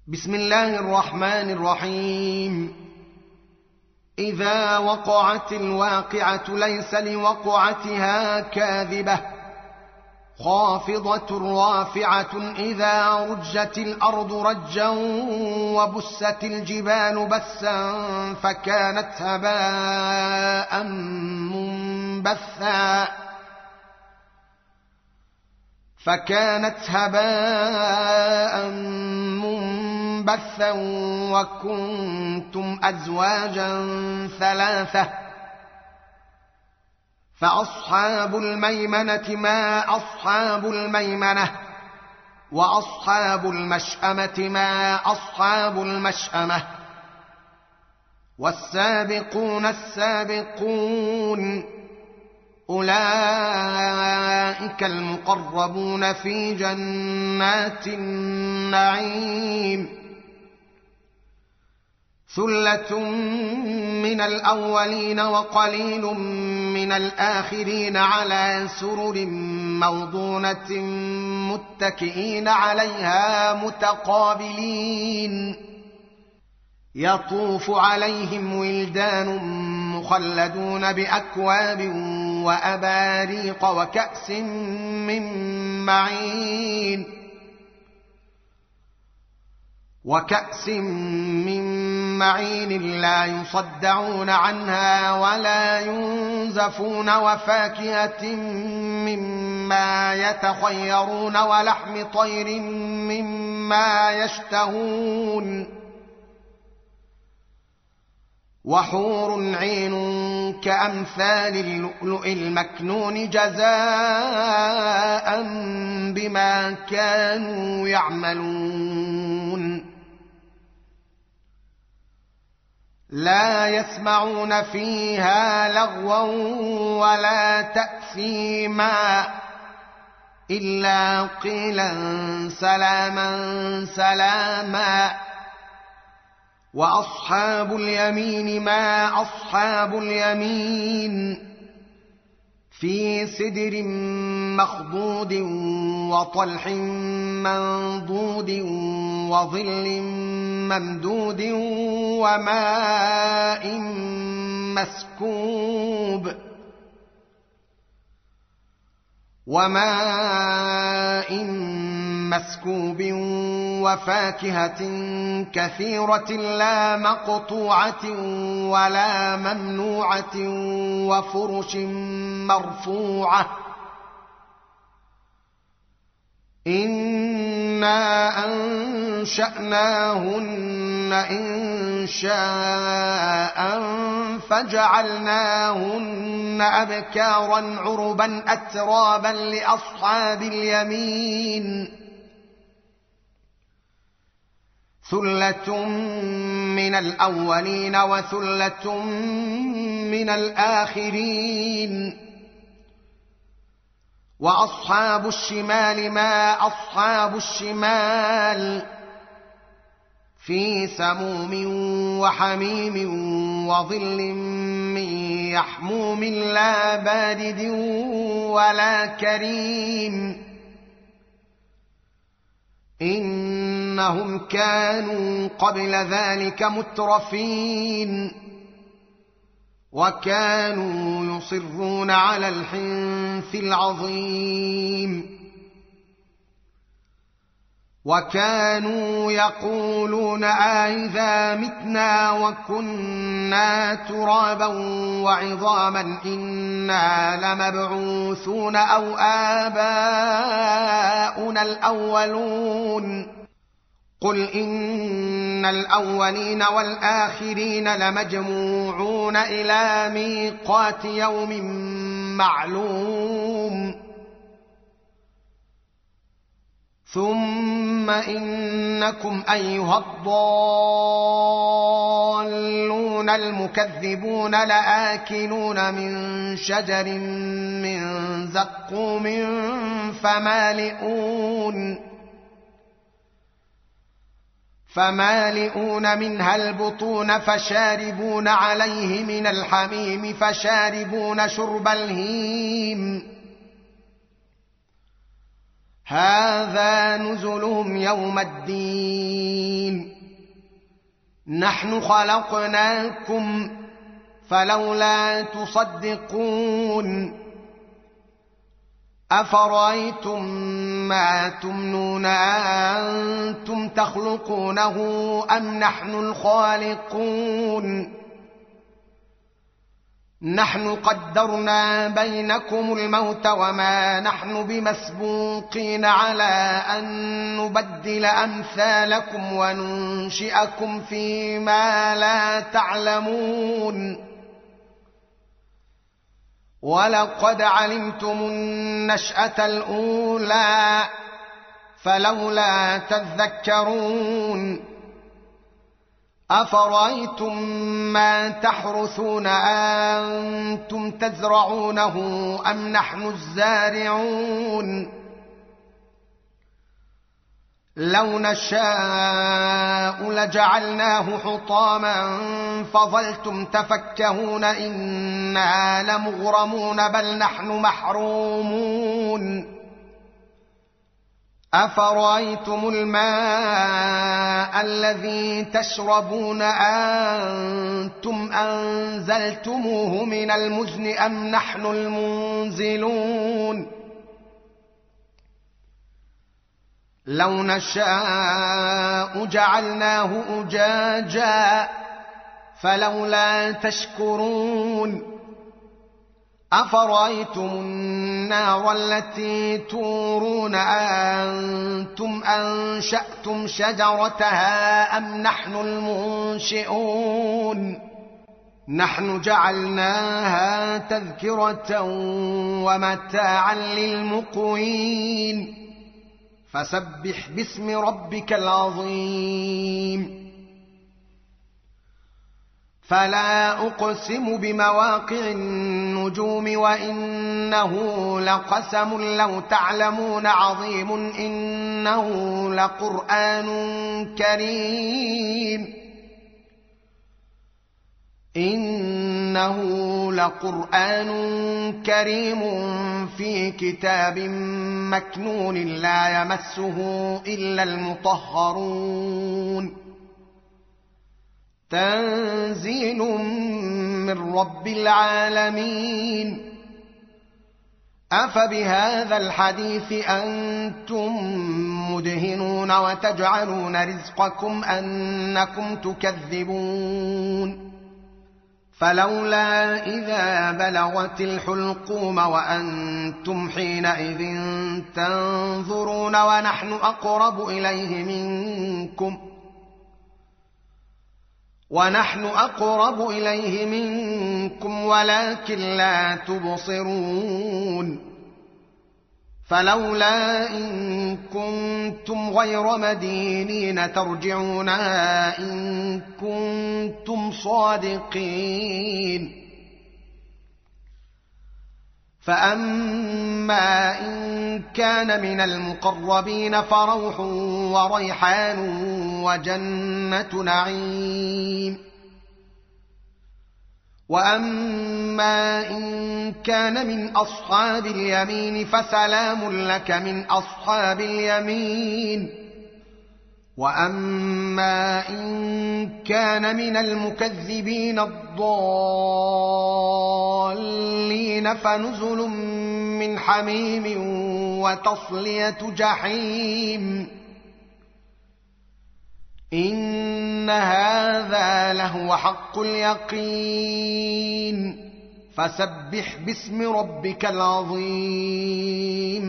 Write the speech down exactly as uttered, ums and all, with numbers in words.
بسم الله الرحمن الرحيم. إذا وقعت الواقعة ليس لوقعتها كاذبة خافضة رافعة إذا رجت الأرض رجا وبست الجبال بسا فكانت هباء منبثا فكانت هباء منبثا وكنتم أزواجا ثلاثة فأصحاب الميمنة ما أصحاب الميمنة وأصحاب المشأمة ما أصحاب المشأمة والسابقون السابقون أولئك المقربون في جنات النعيم ثلة من الأولين وقليل من الآخرين على سرر موضونة متكئين عليها متقابلين يطوف عليهم ولدان مخلدون بأكواب وأباريق وكأس من معين وكأس من معين لا يصدعون عنها ولا ينزفون وفاكهة مما يتخيرون ولحم طير مما يشتهون وحور عين كأمثال اللؤلؤ المكنون جزاء بما كانوا يعملون لا يسمعون فيها لغوا ولا تأثيما إلا قيلا سلاما سلاما وأصحاب اليمين ما أصحاب اليمين في سدر مخضود وطلح منضود وظل ممدود وماء مسكوب وماء مسكوب وفاكهة كثيرة لا مقطوعة ولا ممنوعة وفرش مرفوعة إنا أنشأناهن إنشاء فجعلناهن أبكارا عربا أترابا لأصحاب اليمين ثلة من الأولين وثلة من الآخرين وأصحاب الشمال ما أصحاب الشمال في سموم وحميم وظل من يحموم لا بارد ولا كريم إنهم كانوا قبل ذلك مترفين وكانوا يصرون على الحنث العظيم وكانوا يقولون أئذا متنا وكنا ترابا وعظاما إنا لمبعوثون أو آباؤنا الأولون قل إن الأولين والآخرين لمجموعون إلى ميقات يوم معلوم ثم إنكم أيها الضالون المكذبون لآكلون من شجر من زقوم فمالئون فمالئون منها البطون فشاربون عليه من الحميم فشاربون شرب الهيم هذا نزلهم يوم الدين نحن خلقناكم فلولا تصدقون أفرأيتم ما تمنون أنتم تخلقونه أم نحن الخالقون نحن قدرنا بينكم الموت وما نحن بمسبوقين على أن نبدل أمثالكم وننشئكم فيما لا تعلمون ولقد علمتم النشأة الأولى فلولا تذكرون أفرأيتم ما تحرثون أنتم تزرعونه أم نحن الزارعون لو نشاء لجعلناه حطاما فظلتم تفكهون إنا لمغرمون بل نحن محرومون أفرأيتم الماء الذي تشربون أنتم أنزلتموه من المزن أم نحن المنزلون لو نشاء جعلناه أجاجا فلولا تشكرون أفرأيتم النار التي تورون أنتم أنشأتم شجرتها أم نحن المنشئون نحن جعلناها تذكرة ومتاعا للمقوين فسبح باسم ربك العظيم فلا أقسم بمواقع النجوم وإنه لقسم لو تعلمون عظيم إنه لقرآن كريم إنه لقرآن كريم في كتاب مكنون لا يمسه إلا المطهرون تنزيل من رب العالمين أفبهذا الحديث أنتم مدهنون وتجعلون رزقكم أنكم تكذبون فلولا إذا بلغت الحلقوم وأنتم حينئذ تنظرون ونحن أقرب إليه منكم ونحن أقرب إليه منكم ولكن لا تبصرون فلولا إن كنتم غير مدينين ترجعونها إن كنتم صادقين فأما إن كان من المقربين فروح وريحان وجنة نعيم وأما إن كان من أصحاب اليمين فسلام لك من أصحاب اليمين وأما إن كان من المكذبين الضالين فنزل من حميم وتصلية جحيم إن هذا لهو حق اليقين فسبح باسم ربك العظيم